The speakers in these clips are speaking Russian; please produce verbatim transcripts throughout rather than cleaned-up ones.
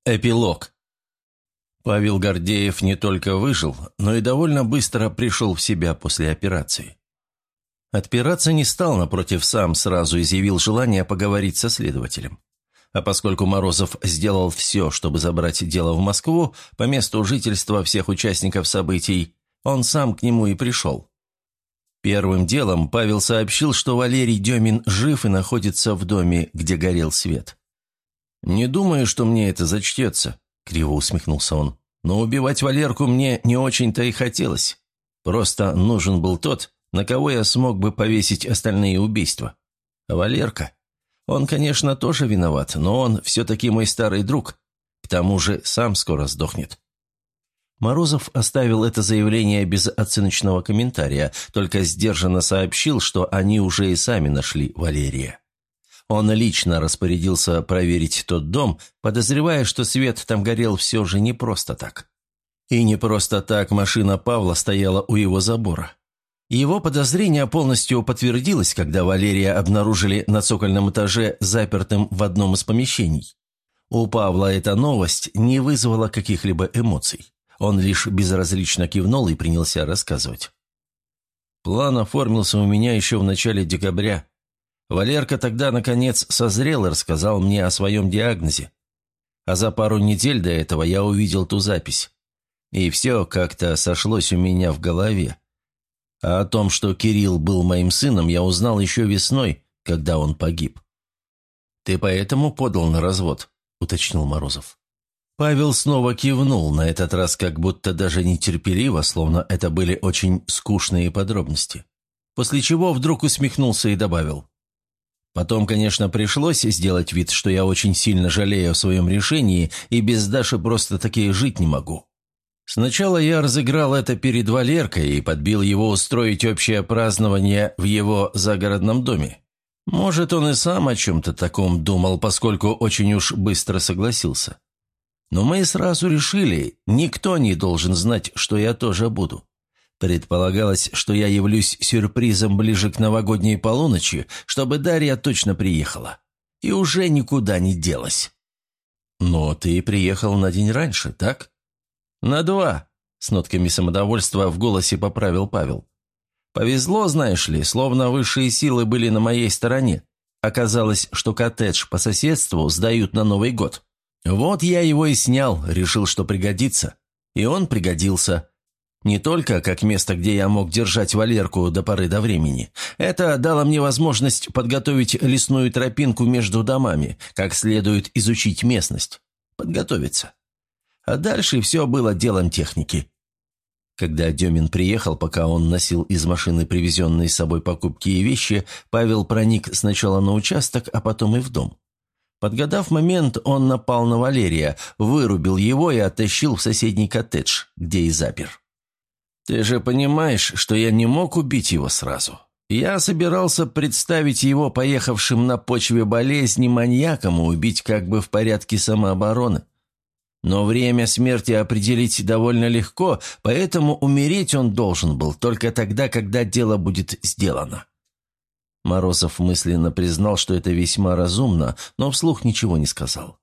Эпилог. Павел Гордеев не только выжил, но и довольно быстро пришел в себя после операции. Отпираться не стал, напротив, сам сразу изъявил желание поговорить со следователем. А поскольку Морозов сделал все, чтобы забрать дело в Москву, по месту жительства всех участников событий, он сам к нему и пришел. Первым делом Павел сообщил, что Валерий Демин жив и находится в доме, где горел свет. «Не думаю, что мне это зачтется», — криво усмехнулся он. «Но убивать Валерку мне не очень-то и хотелось. Просто нужен был тот, на кого я смог бы повесить остальные убийства. А Валерка? Он, конечно, тоже виноват, но он все-таки мой старый друг. К тому же сам скоро сдохнет». Морозов оставил это заявление без оценочного комментария, только сдержанно сообщил, что они уже и сами нашли Валерия. Он лично распорядился проверить тот дом, подозревая, что свет там горел все же не просто так. И не просто так машина Павла стояла у его забора. Его подозрение полностью подтвердилось, когда Валерия обнаружили на цокольном этаже запертым в одном из помещений. У Павла эта новость не вызвала каких-либо эмоций. Он лишь безразлично кивнул и принялся рассказывать. «План оформился у меня еще в начале декабря. Валерка тогда, наконец, созрел и рассказал мне о своем диагнозе. А за пару недель до этого я увидел ту запись. И все как-то сошлось у меня в голове. А о том, что Кирилл был моим сыном, я узнал еще весной, когда он погиб». «Ты поэтому подал на развод?» – уточнил Морозов. Павел снова кивнул, на этот раз как будто даже нетерпеливо, словно это были очень скучные подробности. После чего вдруг усмехнулся и добавил: «Потом, конечно, пришлось сделать вид, что я очень сильно жалею о своем решении и без Даши просто-таки жить не могу. Сначала я разыграл это перед Валеркой и подбил его устроить общее празднование в его загородном доме. Может, он и сам о чем-то таком думал, поскольку очень уж быстро согласился. Но мы сразу решили, никто не должен знать, что я тоже буду. Предполагалось, что я явлюсь сюрпризом ближе к новогодней полуночи, чтобы Дарья точно приехала. И уже никуда не делась». «Но ты приехал на день раньше, так?» «На два», — с нотками самодовольства в голосе поправил Павел. «Повезло, знаешь ли, словно высшие силы были на моей стороне. Оказалось, что коттедж по соседству сдают на Новый год. Вот я его и снял, решил, что пригодится. И он пригодился. Не только как место, где я мог держать Валерку до поры до времени. Это дало мне возможность подготовить лесную тропинку между домами, как следует изучить местность. Подготовиться. А дальше все было делом техники». Когда Демин приехал, пока он носил из машины привезенные с собой покупки и вещи, Павел проник сначала на участок, а потом и в дом. Подгадав момент, он напал на Валерия, вырубил его и оттащил в соседний коттедж, где и запер. «Ты же понимаешь, что я не мог убить его сразу. Я собирался представить его поехавшим на почве болезни маньяком и убить как бы в порядке самообороны. Но время смерти определить довольно легко, поэтому умереть он должен был только тогда, когда дело будет сделано». Морозов мысленно признал, что это весьма разумно, но вслух ничего не сказал.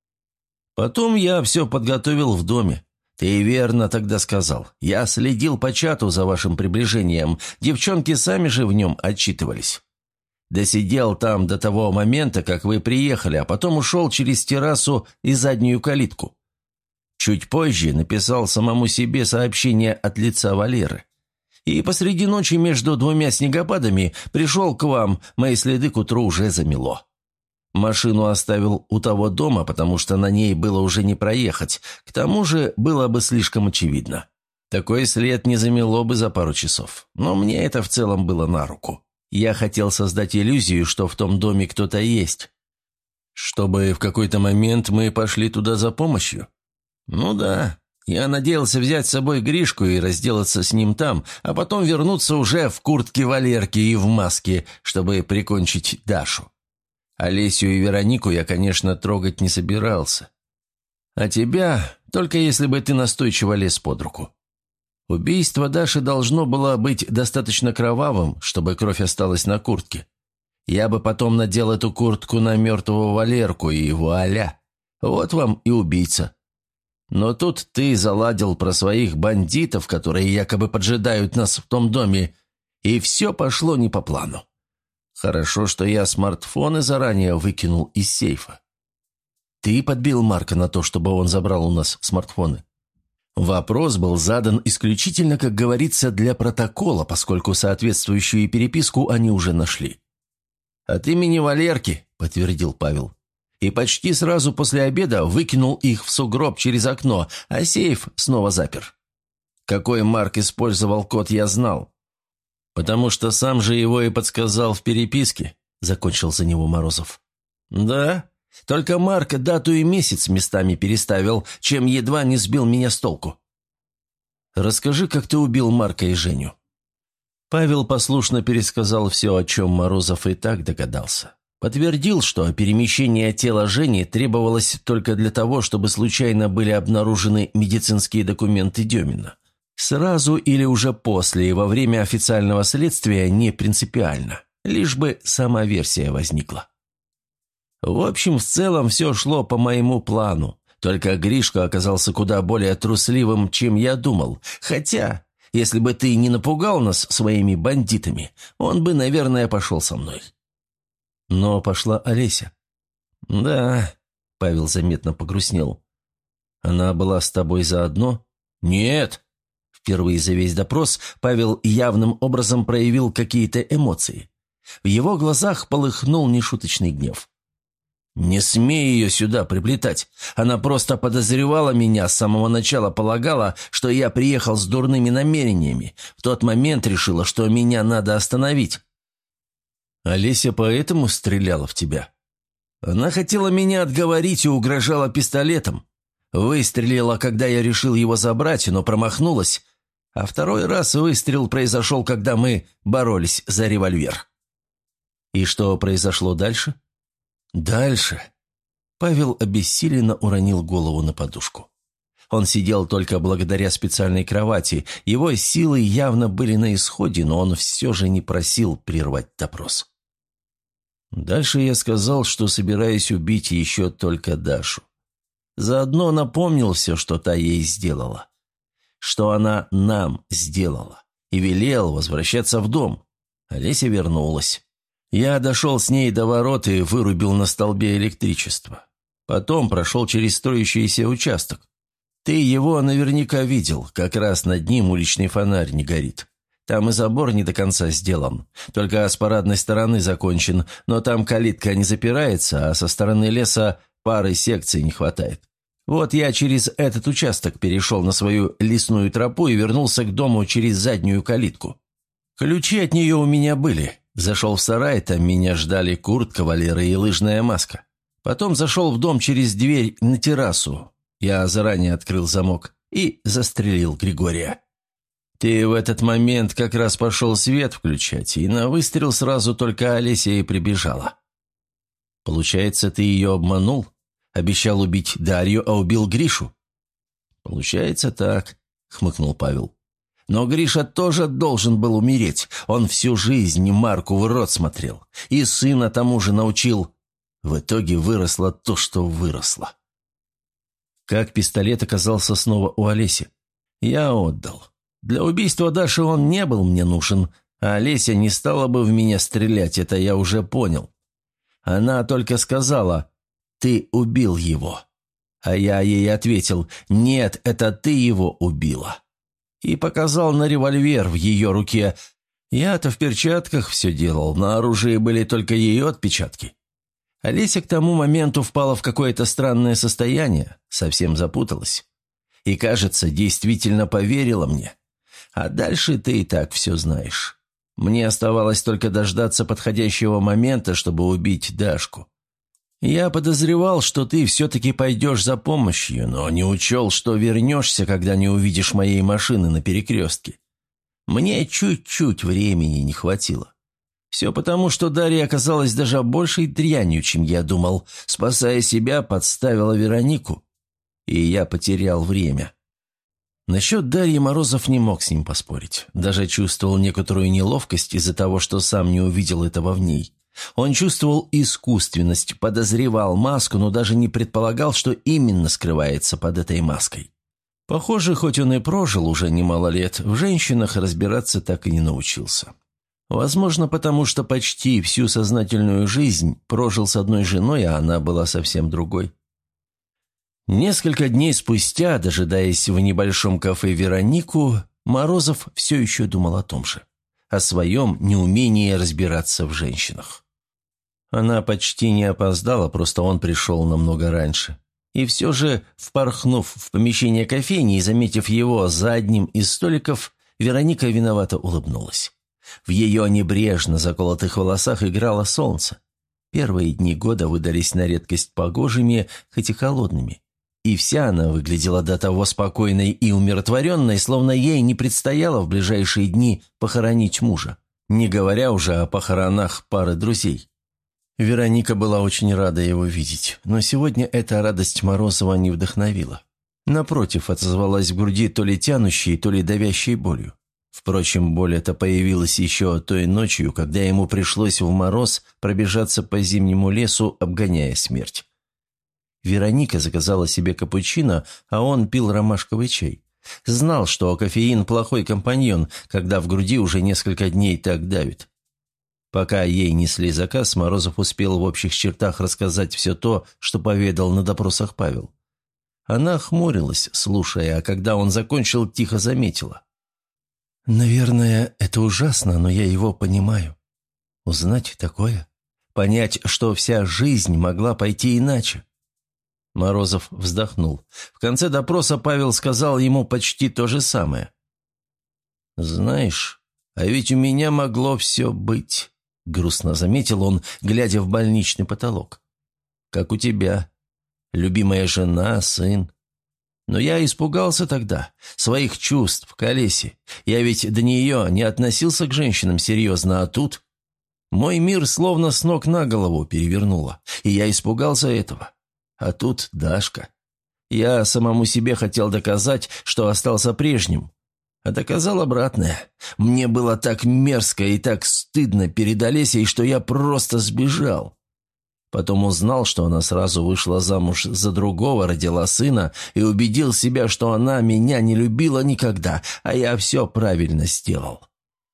«Потом я все подготовил в доме. Ты верно тогда сказал. Я следил по чату за вашим приближением. Девчонки сами же в нем отчитывались. Досидел там до того момента, как вы приехали, а потом ушел через террасу и заднюю калитку. Чуть позже написал самому себе сообщение от лица Валеры. И посреди ночи между двумя снегопадами пришел к вам, мои следы к утру уже замело. Машину оставил у того дома, потому что на ней было уже не проехать, к тому же было бы слишком очевидно. Такой след не замело бы за пару часов, но мне это в целом было на руку. Я хотел создать иллюзию, что в том доме кто-то есть. Чтобы в какой-то момент мы пошли туда за помощью? Ну да. Я надеялся взять с собой Гришку и разделаться с ним там, а потом вернуться уже в куртке Валерки и в маске, чтобы прикончить Дашу. Олесю и Веронику я, конечно, трогать не собирался. А тебя, только если бы ты настойчиво лез под руку. Убийство Даши должно было быть достаточно кровавым, чтобы кровь осталась на куртке. Я бы потом надел эту куртку на мертвого Валерку, и вуаля! Вот вам и убийца. Но тут ты заладил про своих бандитов, которые якобы поджидают нас в том доме, и все пошло не по плану. Хорошо, что я смартфоны заранее выкинул из сейфа. Ты подбил Марка на то, чтобы он забрал у нас смартфоны? Вопрос был задан исключительно, как говорится, для протокола, поскольку соответствующую переписку они уже нашли. «От имени Валерки», — подтвердил Павел. «И почти сразу после обеда выкинул их в сугроб через окно, а сейф снова запер. Какой Марк использовал код, я знал. Потому что сам же его и подсказал в переписке», — закончил за него Морозов. «Да, только Марк дату и месяц местами переставил, чем едва не сбил меня с толку». «Расскажи, как ты убил Марка и Женю». Павел послушно пересказал все, о чем Морозов и так догадался. Подтвердил, что перемещение тела Жени требовалось только для того, чтобы случайно были обнаружены медицинские документы Демина. Сразу или уже после и во время официального следствия не принципиально, лишь бы сама версия возникла. В общем, в целом все шло по моему плану, только Гришка оказался куда более трусливым, чем я думал, хотя, если бы ты не напугал нас своими бандитами, он бы, наверное, пошел со мной. Но пошла Олеся. «Да», — Павел заметно погрустнел. «Она была с тобой заодно?» «Нет». Впервые за весь допрос Павел явным образом проявил какие-то эмоции. В его глазах полыхнул нешуточный гнев. «Не смей ее сюда приплетать. Она просто подозревала меня, с самого начала полагала, что я приехал с дурными намерениями. В тот момент решила, что меня надо остановить». «Олеся поэтому стреляла в тебя?» «Она хотела меня отговорить и угрожала пистолетом. Выстрелила, когда я решил его забрать, но промахнулась. А второй раз выстрел произошел, когда мы боролись за револьвер». «И что произошло дальше?» «Дальше?» Павел обессиленно уронил голову на подушку. Он сидел только благодаря специальной кровати. Его силы явно были на исходе, но он все же не просил прервать допрос. Дальше я сказал, что собираюсь убить еще только Дашу. Заодно напомнил все, что та ей сделала. Что она нам сделала. И велел возвращаться в дом. Олеся вернулась. Я дошел с ней до ворот и вырубил на столбе электричество. Потом прошел через строящийся участок. Ты его наверняка видел, как раз над ним уличный фонарь не горит. Там и забор не до конца сделан, только с парадной стороны закончен, но там калитка не запирается, а со стороны леса пары секций не хватает. Вот я через этот участок перешел на свою лесную тропу и вернулся к дому через заднюю калитку. Ключи от нее у меня были. Зашел в сарай, там меня ждали куртка Валеры и лыжная маска. Потом зашел в дом через дверь на террасу. Я заранее открыл замок и застрелил Григория. Ты в этот момент как раз пошел свет включать, и на выстрел сразу только Олеся и прибежала. Получается, ты ее обманул? Обещал убить Дарью, а убил Гришу? Получается так, хмыкнул Павел. Но Гриша тоже должен был умереть. Он всю жизнь Марку в рот смотрел. И сына тому же научил. В итоге выросло то, что выросло. Как пистолет оказался снова у Олеси? Я отдал. Для убийства Даши он не был мне нужен, а Олеся не стала бы в меня стрелять, это я уже понял. Она только сказала: «Ты убил его». А я ей ответил: «Нет, это ты его убила». И показал на револьвер в ее руке. Я-то в перчатках все делал, на оружии были только ее отпечатки. Олеся к тому моменту впала в какое-то странное состояние, совсем запуталась. И, кажется, действительно поверила мне. А дальше ты и так все знаешь. Мне оставалось только дождаться подходящего момента, чтобы убить Дашку. Я подозревал, что ты все-таки пойдешь за помощью, но не учел, что вернешься, когда не увидишь моей машины на перекрестке. Мне чуть-чуть времени не хватило. Все потому, что Дарья оказалась даже большей дрянью, чем я думал. Спасая себя, подставила Веронику. И я потерял время. Насчет Дарьи Морозов не мог с ним поспорить. Даже чувствовал некоторую неловкость из-за того, что сам не увидел этого в ней. Он чувствовал искусственность, подозревал маску, но даже не предполагал, что именно скрывается под этой маской. Похоже, хоть он и прожил уже немало лет, в женщинах разбираться так и не научился. Возможно, потому что почти всю сознательную жизнь прожил с одной женой, а она была совсем другой. Несколько дней спустя, дожидаясь в небольшом кафе Веронику, Морозов все еще думал о том же, о своем неумении разбираться в женщинах. Она почти не опоздала, просто он пришел намного раньше. И все же, впорхнув в помещение кофейни и заметив его за одним из столиков, Вероника виновато улыбнулась. В ее небрежно заколотых волосах играло солнце. Первые дни года выдались на редкость погожими, хоть и холодными. И вся она выглядела до того спокойной и умиротворенной, словно ей не предстояло в ближайшие дни похоронить мужа, не говоря уже о похоронах пары друзей. Вероника была очень рада его видеть, но сегодня эта радость Морозова не вдохновила. Напротив, отозвалась в груди то ли тянущей, то ли давящей болью. Впрочем, боль эта появилась еще той ночью, когда ему пришлось в мороз пробежаться по зимнему лесу, обгоняя смерть. Вероника заказала себе капучино, а он пил ромашковый чай. Знал, что кофеин – плохой компаньон, когда в груди уже несколько дней так давит. Пока ей несли заказ, Морозов успел в общих чертах рассказать все то, что поведал на допросах Павел. Она хмурилась, слушая, а когда он закончил, тихо заметила. «Наверное, это ужасно, но я его понимаю. Узнать такое? Понять, что вся жизнь могла пойти иначе?» Морозов вздохнул. В конце допроса Павел сказал ему почти то же самое. «Знаешь, а ведь у меня могло все быть», — грустно заметил он, глядя в больничный потолок. «Как у тебя. Любимая жена, сын. Но я испугался тогда, своих чувств к Олесе. Я ведь до нее не относился к женщинам серьезно, а тут... Мой мир словно с ног на голову перевернуло, и я испугался этого. А тут Дашка. Я самому себе хотел доказать, что остался прежним. А доказал обратное. Мне было так мерзко и так стыдно перед Олесей, что я просто сбежал. Потом узнал, что она сразу вышла замуж за другого, родила сына, и убедил себя, что она меня не любила никогда, а я все правильно сделал».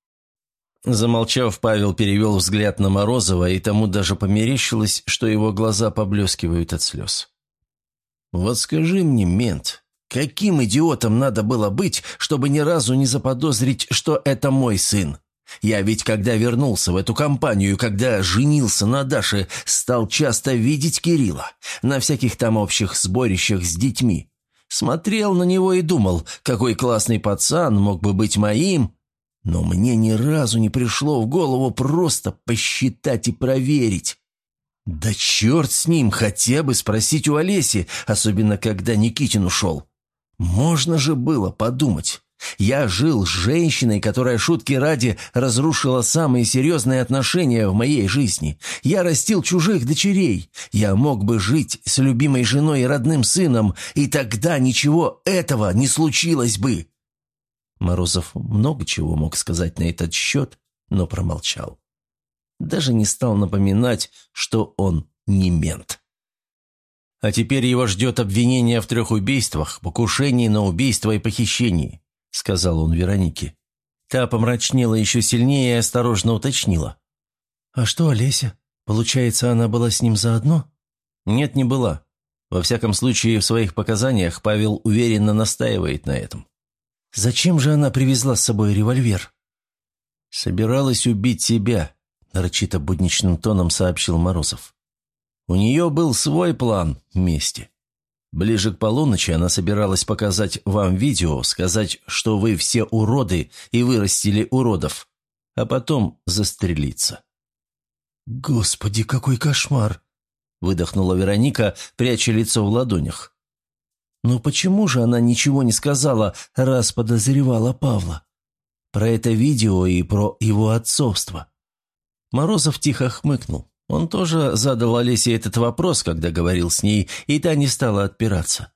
Замолчав, Павел перевел взгляд на Морозова, и тому даже померещилось, что его глаза поблескивают от слез. «Вот скажи мне, мент, каким идиотом надо было быть, чтобы ни разу не заподозрить, что это мой сын? Я ведь, когда вернулся в эту компанию, когда женился на Даше, стал часто видеть Кирилла на всяких там общих сборищах с детьми. Смотрел на него и думал, какой классный пацан мог бы быть моим. Но мне ни разу не пришло в голову просто посчитать и проверить. Да черт с ним, хотя бы спросить у Олеси, особенно когда Никитин ушел. Можно же было подумать. Я жил с женщиной, которая, шутки ради, разрушила самые серьезные отношения в моей жизни. Я растил чужих дочерей. Я мог бы жить с любимой женой и родным сыном, и тогда ничего этого не случилось бы». Морозов много чего мог сказать на этот счет, но промолчал. Даже не стал напоминать, что он не мент. А теперь его ждет обвинение в трех убийствах, покушении на убийство и похищении, — сказал он Веронике. Та помрачнела еще сильнее и осторожно уточнила. «А что Олеся? Получается, она была с ним заодно?» «Нет, не была. Во всяком случае, в своих показаниях Павел уверенно настаивает на этом». «Зачем же она привезла с собой револьвер?» «Собиралась убить себя», — нарочито будничным тоном сообщил Морозов. «У нее был свой план мести. Ближе к полуночи она собиралась показать вам видео, сказать, что вы все уроды и вырастили уродов, а потом застрелиться». «Господи, какой кошмар!» – выдохнула Вероника, пряча лицо в ладонях. «Но почему же она ничего не сказала, раз подозревала Павла? Про это видео и про его отцовство?» Морозов тихо хмыкнул. Он тоже задал Олесе этот вопрос, когда говорил с ней, и та не стала отпираться.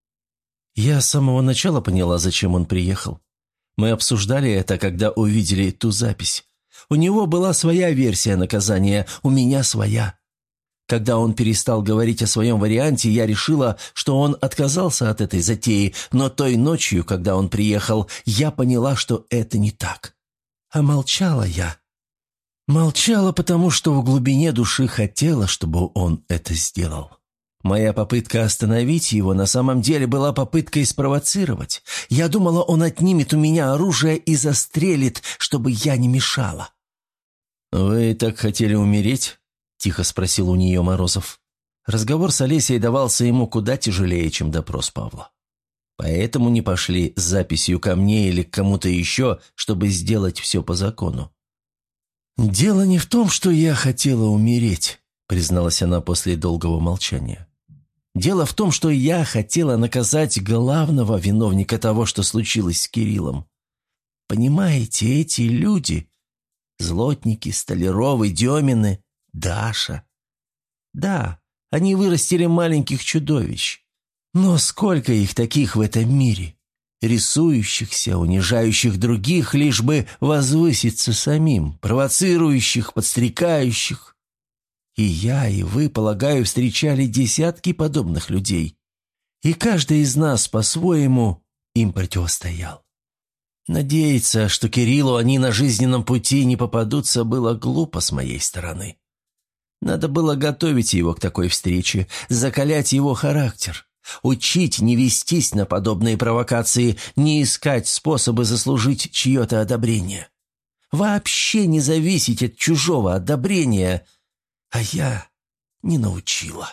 «Я с самого начала поняла, зачем он приехал. Мы обсуждали это, когда увидели ту запись. У него была своя версия наказания, у меня своя. Когда он перестал говорить о своем варианте, я решила, что он отказался от этой затеи, но той ночью, когда он приехал, я поняла, что это не так. А молчала я. Молчала, потому что в глубине души хотела, чтобы он это сделал. Моя попытка остановить его на самом деле была попыткой спровоцировать. Я думала, он отнимет у меня оружие и застрелит, чтобы я не мешала. «Вы так хотели умереть?» – тихо спросил у нее Морозов. Разговор с Олесей давался ему куда тяжелее, чем допрос Павла. Поэтому не пошли с записью ко мне или к кому-то еще, чтобы сделать все по закону. «Дело не в том, что я хотела умереть», – призналась она после долгого молчания. «Дело в том, что я хотела наказать главного виновника того, что случилось с Кириллом. Понимаете, эти люди, Злотники, Столяровы, Демины, Даша. Да, они вырастили маленьких чудовищ. Но сколько их таких в этом мире? Рисующихся, унижающих других, лишь бы возвыситься самим, провоцирующих, подстрекающих. И я, и вы, полагаю, встречали десятки подобных людей. И каждый из нас по-своему им противостоял. Надеяться, что Кириллу они на жизненном пути не попадутся, было глупо с моей стороны. Надо было готовить его к такой встрече, закалять его характер, учить не вестись на подобные провокации, не искать способы заслужить чье-то одобрение. Вообще не зависеть от чужого одобрения, а я не научила.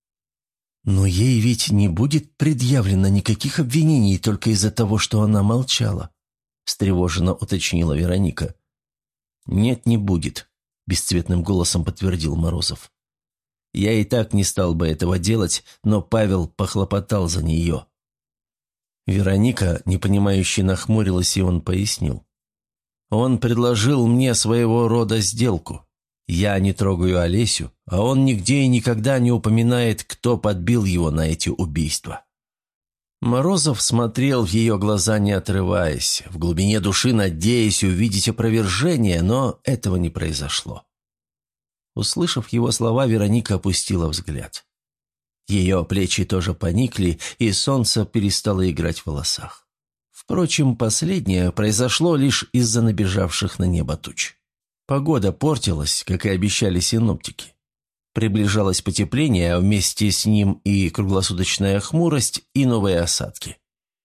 Но ей ведь не будет предъявлено никаких обвинений только из-за того, что она молчала, встревоженно уточнила Вероника. «Нет, не будет», – бесцветным голосом подтвердил Морозов. «Я и так не стал бы этого делать, но Павел похлопотал за нее». Вероника, непонимающе, нахмурилась, и он пояснил. «Он предложил мне своего рода сделку. Я не трогаю Олесю, а он нигде и никогда не упоминает, кто подбил его на эти убийства». Морозов смотрел в ее глаза, не отрываясь, в глубине души надеясь увидеть опровержение, но этого не произошло. Услышав его слова, Вероника опустила взгляд. Ее плечи тоже поникли, и солнце перестало играть в волосах. Впрочем, последнее произошло лишь из-за набежавших на небо туч. Погода портилась, как и обещали синоптики. Приближалось потепление, а вместе с ним и круглосуточная хмурость, и новые осадки.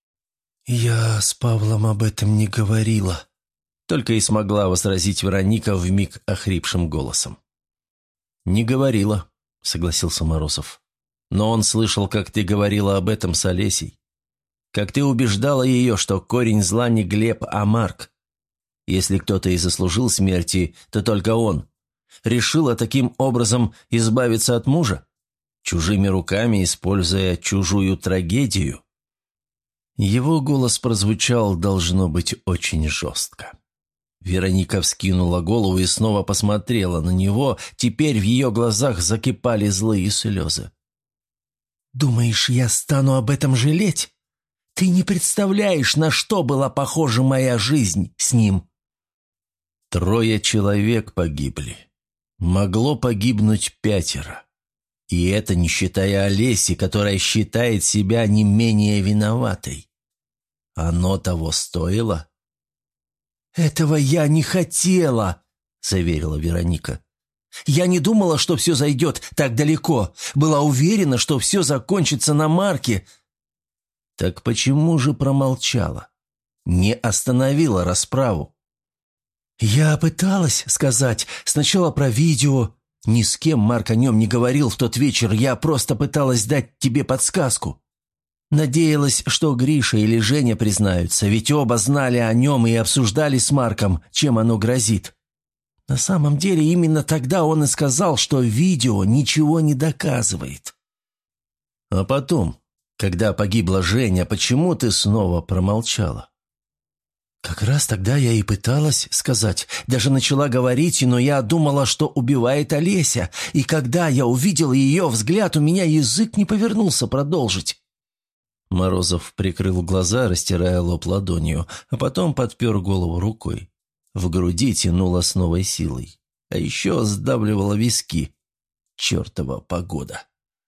«Я с Павлом об этом не говорила», — только и смогла возразить Вероника вмиг охрипшим голосом. «Не говорила», — согласился Морозов. «Но он слышал, как ты говорила об этом с Олесей. Как ты убеждала ее, что корень зла не Глеб, а Марк. Если кто-то и заслужил смерти, то только он. Решила таким образом избавиться от мужа? Чужими руками, используя чужую трагедию?» Его голос прозвучал, должно быть, очень жестко. Вероника вскинула голову и снова посмотрела на него. Теперь в ее глазах закипали злые слезы. «Думаешь, я стану об этом жалеть? Ты не представляешь, на что была похожа моя жизнь с ним». Трое человек погибли. Могло погибнуть пятеро. И это не считая Олеси, которая считает себя не менее виноватой. Оно того стоило? «Этого я не хотела», — заверила Вероника. «Я не думала, что все зайдет так далеко. Была уверена, что все закончится на Марке». «Так почему же промолчала? Не остановила расправу?» «Я пыталась сказать сначала про видео. Ни с кем Марк о нем не говорил в тот вечер. Я просто пыталась дать тебе подсказку. Надеялась, что Гриша или Женя признаются, ведь оба знали о нем и обсуждали с Марком, чем оно грозит. На самом деле именно тогда он и сказал, что видео ничего не доказывает». «А потом, когда погибла Женя, почему ты снова промолчала?» «Как раз тогда я и пыталась сказать, даже начала говорить, но я думала, что убивает Олеся, и когда я увидела ее взгляд, у меня язык не повернулся продолжить». Морозов прикрыл глаза, растирая лоб ладонью, а потом подпер голову рукой. В груди тянуло с новой силой, а еще сдавливало виски. Чертова погода.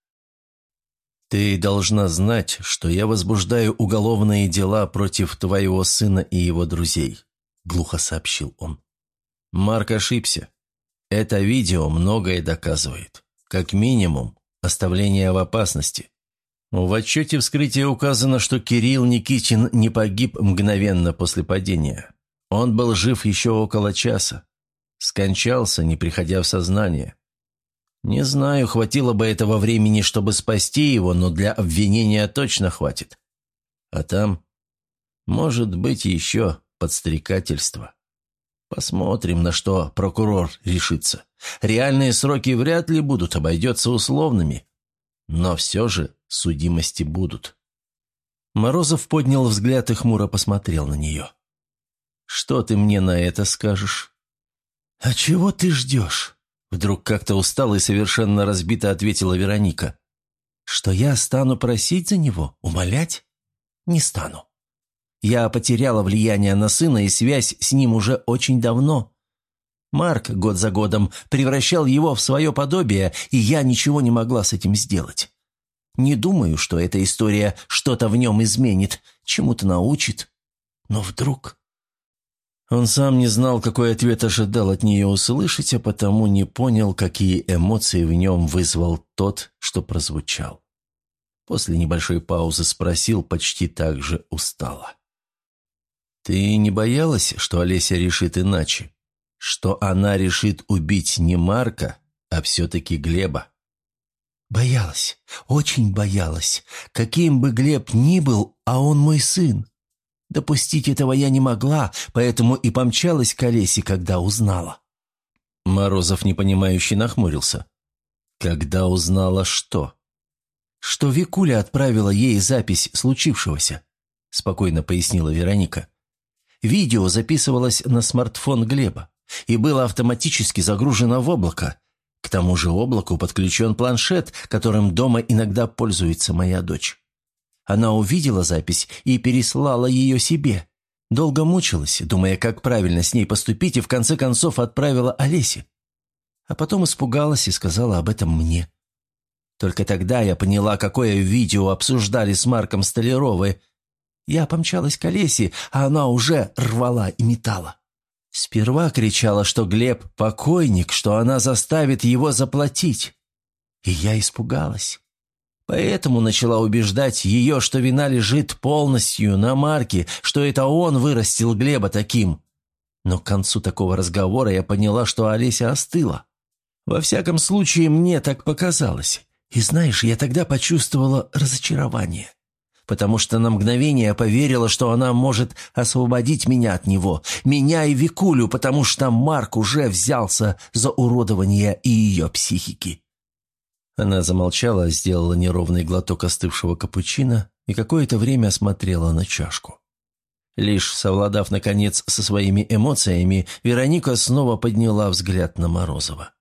«Ты должна знать, что я возбуждаю уголовные дела против твоего сына и его друзей», — глухо сообщил он. «Марк ошибся. Это видео многое доказывает. Как минимум, оставление в опасности. В отчете вскрытия указано, что Кирилл Никитин не погиб мгновенно после падения. Он был жив еще около часа. Скончался, не приходя в сознание. Не знаю, хватило бы этого времени, чтобы спасти его, но для обвинения точно хватит. А там, может быть, еще подстрекательство. Посмотрим, на что прокурор решится. Реальные сроки вряд ли будут, обойдется условными. Но все же судимости будут». Морозов поднял взгляд и хмуро посмотрел на нее. «Что ты мне на это скажешь?» «А чего ты ждешь?» Вдруг как-то устала и совершенно разбито ответила Вероника. «Что я стану просить за него? Умолять? Не стану. Я потеряла влияние на сына и связь с ним уже очень давно. Марк год за годом превращал его в свое подобие, и я ничего не могла с этим сделать. Не думаю, что эта история что-то в нем изменит, чему-то научит. Но вдруг...» Он сам не знал, какой ответ ожидал от нее услышать, а потому не понял, какие эмоции в нем вызвал тот, что прозвучал. После небольшой паузы спросил почти так же устало. «Ты не боялась, что Олеся решит иначе? Что она решит убить не Марка, а все-таки Глеба?» «Боялась, очень боялась. Каким бы Глеб ни был, а он мой сын. Допустить этого я не могла, поэтому и помчалась к Олесе, когда узнала». Морозов непонимающе нахмурился. «Когда узнала что?» «Что Викуля отправила ей запись случившегося», – спокойно пояснила Вероника. «Видео записывалось на смартфон Глеба и было автоматически загружено в облако. К тому же облаку подключен планшет, которым дома иногда пользуется моя дочь. Она увидела запись и переслала ее себе. Долго мучилась, думая, как правильно с ней поступить, и в конце концов отправила Олесе. А потом испугалась и сказала об этом мне. Только тогда я поняла, какое видео обсуждали с Марком Столяровы. Я помчалась к Олесе, а она уже рвала и метала. Сперва кричала, что Глеб покойник, что она заставит его заплатить. И я испугалась. Поэтому начала убеждать ее, что вина лежит полностью на Марке, что это он вырастил Глеба таким. Но к концу такого разговора я поняла, что Олеся остыла. Во всяком случае, мне так показалось. И знаешь, я тогда почувствовала разочарование, потому что на мгновение поверила, что она может освободить меня от него, меня и Викулю, потому что Марк уже взялся за уродование и ее психики». Она замолчала, сделала неровный глоток остывшего капучино и какое-то время смотрела на чашку. Лишь совладав, наконец, со своими эмоциями, Вероника снова подняла взгляд на Морозова.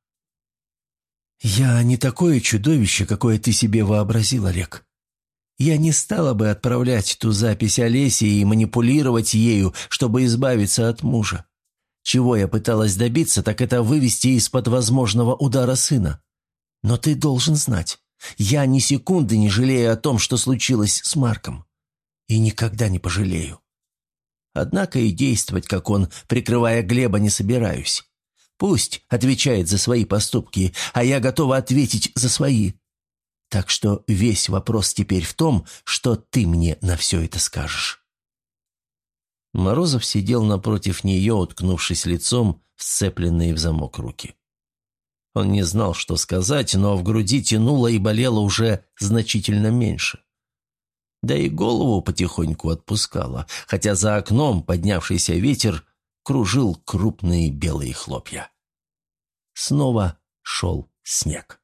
«Я не такое чудовище, какое ты себе вообразил, Олег. Я не стала бы отправлять ту запись Олесе и манипулировать ею, чтобы избавиться от мужа. Чего я пыталась добиться, так это вывести из-под возможного удара сына. Но ты должен знать, я ни секунды не жалею о том, что случилось с Марком. И никогда не пожалею. Однако и действовать, как он, прикрывая Глеба, не собираюсь. Пусть отвечает за свои поступки, а я готова ответить за свои. Так что весь вопрос теперь в том, что ты мне на все это скажешь». Морозов сидел напротив нее, уткнувшись лицом в сцепленные в замок руки. Он не знал, что сказать, но в груди тянуло и болело уже значительно меньше. Да и голову потихоньку отпускало, хотя за окном поднявшийся ветер кружил крупные белые хлопья. Снова шел снег.